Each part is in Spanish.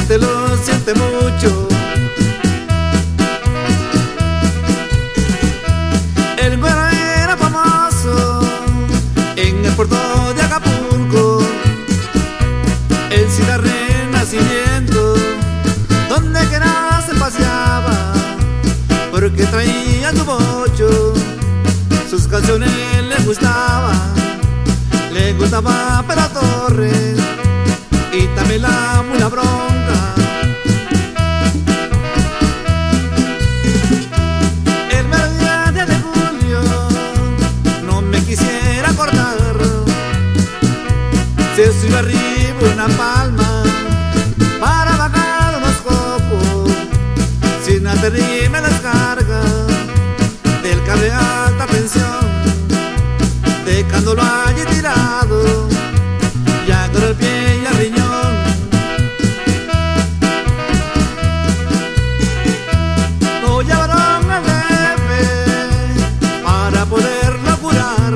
gente lo siente mucho. El güero era famoso en el puerto de Acapulco, el ciudad renacimiento, donde quiera se paseaba, porque traía su bocho, sus canciones le gustaba Pedro Torres y también la Mula Bronca. El mediodía de julio no me quisiera acordar, se subió arriba una palma para bajar unos copos, sin aterrirme las cargas del cable de alta tensión, dejándolo allí tirado, ya con el pie y el riñón. Lo llevaron al DF para poderlo curar,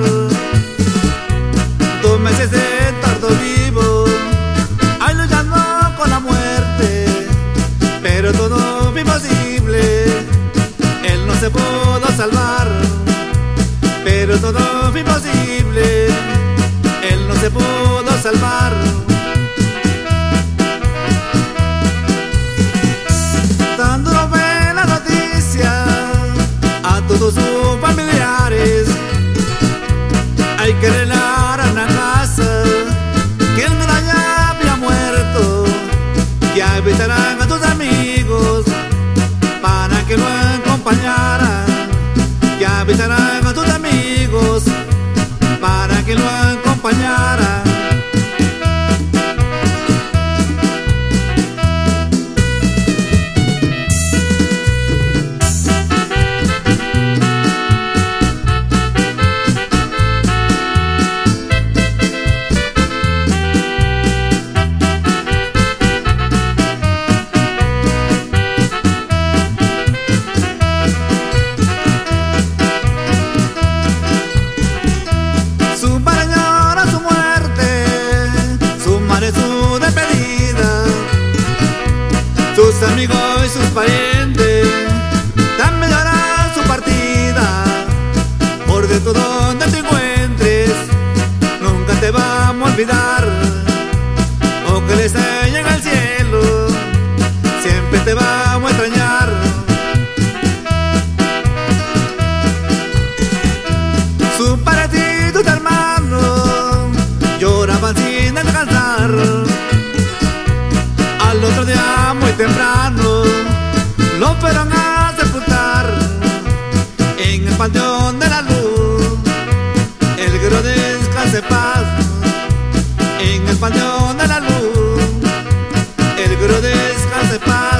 2 meses de tardo vivo, ahí luchando con la muerte, pero todo fue imposible, él no se pudo salvar. Pero todo fue imposible, él no se pudo salvar. Tan duro fue la noticia a todos sus familiares, hay que arreglar a una casa, que el medalla había muerto, que avisarán a tus amigos para que lo acompañaran, que avisarán a tus amigos para que lo acompañaran. Sus amigos y sus parientes también lloran su partida. Por dentro donde te encuentres, nunca te vamos a olvidar. O que les haya en el cielo, siempre te vamos a extrañar. Su padre y tus hermanos lloraban sin descansar. Al otro día muy temprano lo fueron a sepultar en el Panteón de la Luz. El güero descanse en paz en el Panteón de la Luz. El güero descanse en paz.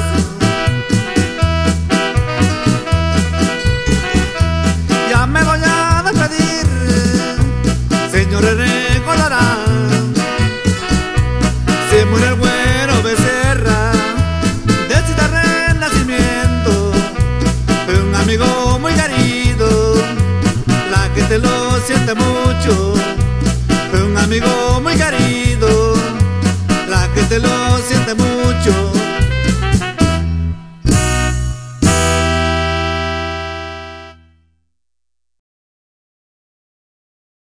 Ya me voy a despedir, señores, recordarán, se murió el güero Becerra de Ciudad Renacimiento, fue un amigo muy querido, la gente lo siente mucho.